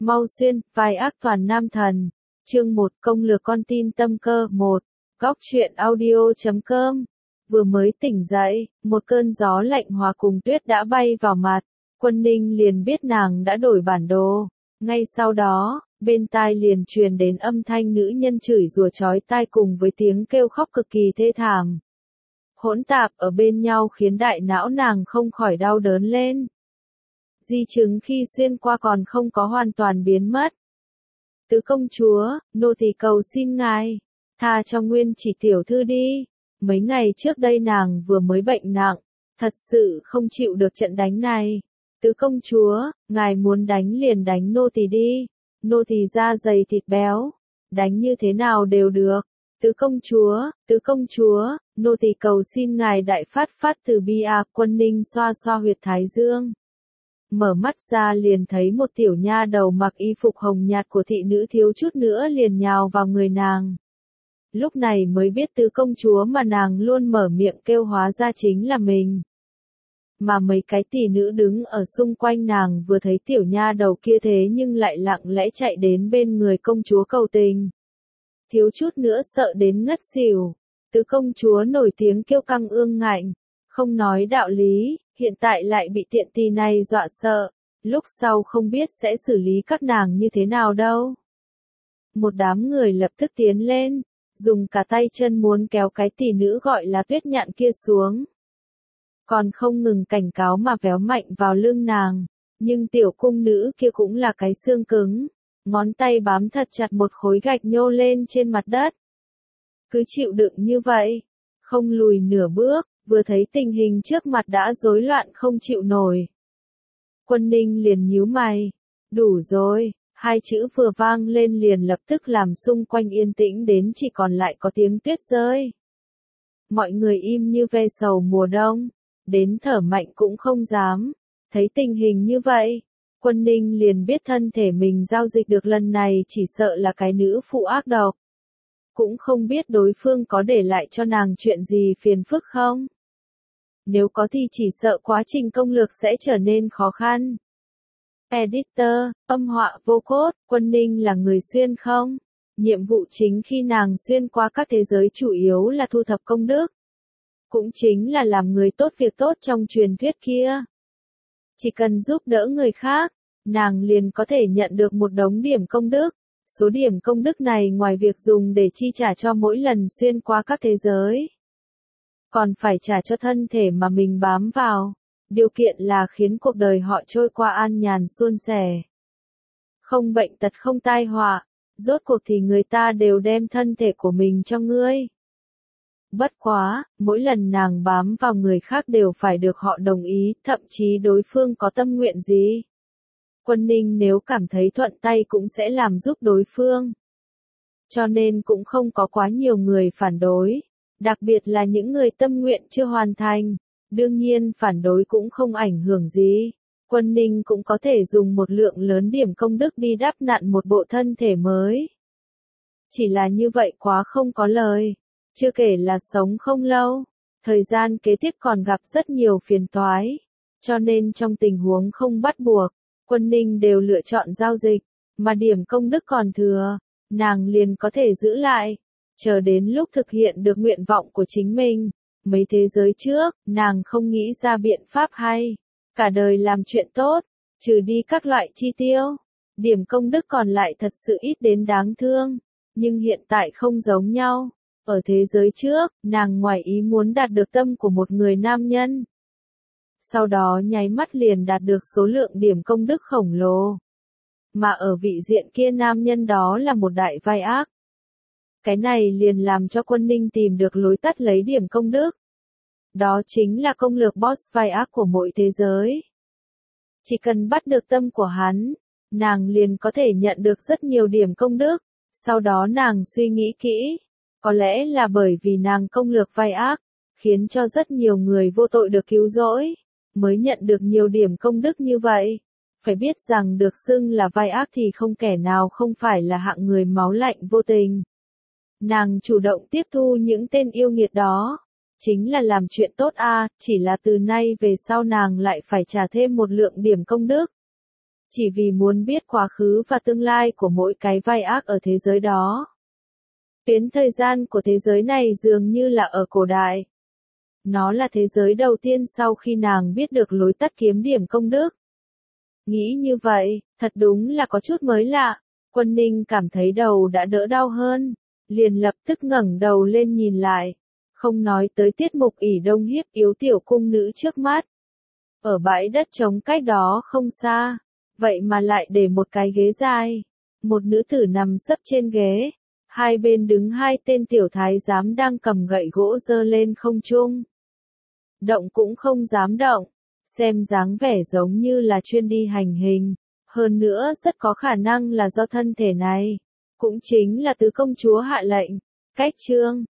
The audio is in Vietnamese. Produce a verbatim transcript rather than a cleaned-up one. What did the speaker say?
Mau Xuyên, vai ác toàn nam thần. Chương một, công lược con tin tâm cơ. một. Góc truyện audio chấm com. Vừa mới tỉnh dậy, một cơn gió lạnh hòa cùng tuyết đã bay vào mặt. Quân Ninh liền biết nàng đã đổi bản đồ. Ngay sau đó, bên tai liền truyền đến âm thanh nữ nhân chửi rủa chói tai cùng với tiếng kêu khóc cực kỳ thê thảm. Hỗn tạp ở bên nhau khiến đại não nàng không khỏi đau đớn lên. Di chứng khi xuyên qua còn không có hoàn toàn biến mất. Tứ công chúa, nô tỳ cầu xin ngài, tha cho Nguyên Chỉ tiểu thư đi. Mấy ngày trước đây nàng vừa mới bệnh nặng, thật sự không chịu được trận đánh này. Tứ công chúa, ngài muốn đánh liền đánh nô tỳ đi. Nô tỳ da dày thịt béo, đánh như thế nào đều được. Tứ công chúa, tứ công chúa, nô tỳ cầu xin ngài đại phát phát từ bi à. Quân Ninh xoa xoa huyệt thái dương. Mở mắt ra liền thấy một tiểu nha đầu mặc y phục hồng nhạt của thị nữ thiếu chút nữa liền nhào vào người nàng. Lúc này mới biết tứ công chúa mà nàng luôn mở miệng kêu hóa ra chính là mình. Mà mấy cái tỷ nữ đứng ở xung quanh nàng vừa thấy tiểu nha đầu kia thế nhưng lại lặng lẽ chạy đến bên người công chúa cầu tình. Thiếu chút nữa sợ đến ngất xỉu. Tứ công chúa nổi tiếng kiêu căng ương ngạnh, không nói đạo lý, hiện tại lại bị tiện tì này dọa sợ, lúc sau không biết sẽ xử lý các nàng như thế nào đâu. Một đám người lập tức tiến lên, dùng cả tay chân muốn kéo cái tỷ nữ gọi là Tuyết Nhạn kia xuống. Còn không ngừng cảnh cáo mà véo mạnh vào lưng nàng, nhưng tiểu cung nữ kia cũng là cái xương cứng, ngón tay bám thật chặt một khối gạch nhô lên trên mặt đất. Cứ chịu đựng như vậy, không lùi nửa bước, vừa thấy tình hình trước mặt đã rối loạn không chịu nổi. Quân Ninh liền nhíu mày, đủ rồi, hai chữ vừa vang lên liền lập tức làm xung quanh yên tĩnh đến chỉ còn lại có tiếng tuyết rơi. Mọi người im như ve sầu mùa đông, đến thở mạnh cũng không dám. Thấy tình hình như vậy, Quân Ninh liền biết thân thể mình giao dịch được lần này chỉ sợ là cái nữ phụ ác độc. Cũng không biết đối phương có để lại cho nàng chuyện gì phiền phức không? Nếu có thì chỉ sợ quá trình công lược sẽ trở nên khó khăn. Editor, âm họa vô cốt, Quân Ninh là người xuyên không? Nhiệm vụ chính khi nàng xuyên qua các thế giới chủ yếu là thu thập công đức. Cũng chính là làm người tốt việc tốt trong truyền thuyết kia. Chỉ cần giúp đỡ người khác, nàng liền có thể nhận được một đống điểm công đức. Số điểm công đức này ngoài việc dùng để chi trả cho mỗi lần xuyên qua các thế giới, còn phải trả cho thân thể mà mình bám vào. Điều kiện là khiến cuộc đời họ trôi qua an nhàn suôn sẻ. Không bệnh tật không tai họa, rốt cuộc thì người ta đều đem thân thể của mình cho ngươi. Bất quá, mỗi lần nàng bám vào người khác đều phải được họ đồng ý, thậm chí đối phương có tâm nguyện gì. Quân Ninh nếu cảm thấy thuận tay cũng sẽ làm giúp đối phương. Cho nên cũng không có quá nhiều người phản đối, đặc biệt là những người tâm nguyện chưa hoàn thành. Đương nhiên phản đối cũng không ảnh hưởng gì. Quân Ninh cũng có thể dùng một lượng lớn điểm công đức đi đắp nặn một bộ thân thể mới. Chỉ là như vậy quá không có lời. Chưa kể là sống không lâu, thời gian kế tiếp còn gặp rất nhiều phiền toái. Cho nên trong tình huống không bắt buộc, Quân Ninh đều lựa chọn giao dịch, mà điểm công đức còn thừa, nàng liền có thể giữ lại, chờ đến lúc thực hiện được nguyện vọng của chính mình. Mấy thế giới trước, nàng không nghĩ ra biện pháp hay, cả đời làm chuyện tốt, trừ đi các loại chi tiêu, điểm công đức còn lại thật sự ít đến đáng thương, nhưng hiện tại không giống nhau. Ở thế giới trước, nàng ngoài ý muốn đạt được tâm của một người nam nhân. Sau đó nháy mắt liền đạt được số lượng điểm công đức khổng lồ. Mà ở vị diện kia nam nhân đó là một đại vai ác. Cái này liền làm cho Quân Ninh tìm được lối tắt lấy điểm công đức. Đó chính là công lược boss vai ác của mỗi thế giới. Chỉ cần bắt được tâm của hắn, nàng liền có thể nhận được rất nhiều điểm công đức. Sau đó nàng suy nghĩ kỹ. Có lẽ là bởi vì nàng công lược vai ác, khiến cho rất nhiều người vô tội được cứu rỗi, mới nhận được nhiều điểm công đức như vậy. Phải biết rằng được xưng là vai ác thì không kẻ nào không phải là hạng người máu lạnh vô tình. Nàng chủ động tiếp thu những tên yêu nghiệt đó, chính là làm chuyện tốt a, à, chỉ là từ nay về sau nàng lại phải trả thêm một lượng điểm công đức. chỉ vì muốn biết quá khứ và tương lai của mỗi cái vai ác ở thế giới đó. Tuyến thời gian của thế giới này dường như là ở cổ đại. Nó là thế giới đầu tiên sau khi nàng biết được lối tắt kiếm điểm công đức. Nghĩ như vậy, thật đúng là có chút mới lạ. Quân Ninh cảm thấy đầu đã đỡ đau hơn, liền lập tức ngẩng đầu lên nhìn lại. Không nói tới tiết mục ỷ đông hiếp yếu tiểu cung nữ trước mắt. Ở bãi đất trống cách đó không xa, vậy mà lại để một cái ghế dài. Một nữ tử nằm sấp trên ghế, hai bên đứng hai tên tiểu thái giám đang cầm gậy gỗ giơ lên không trung. Động cũng không dám động, xem dáng vẻ giống như là chuyên đi hành hình, hơn nữa rất có khả năng là do thân thể này, cũng chính là tứ công chúa hạ lệnh. Cách chương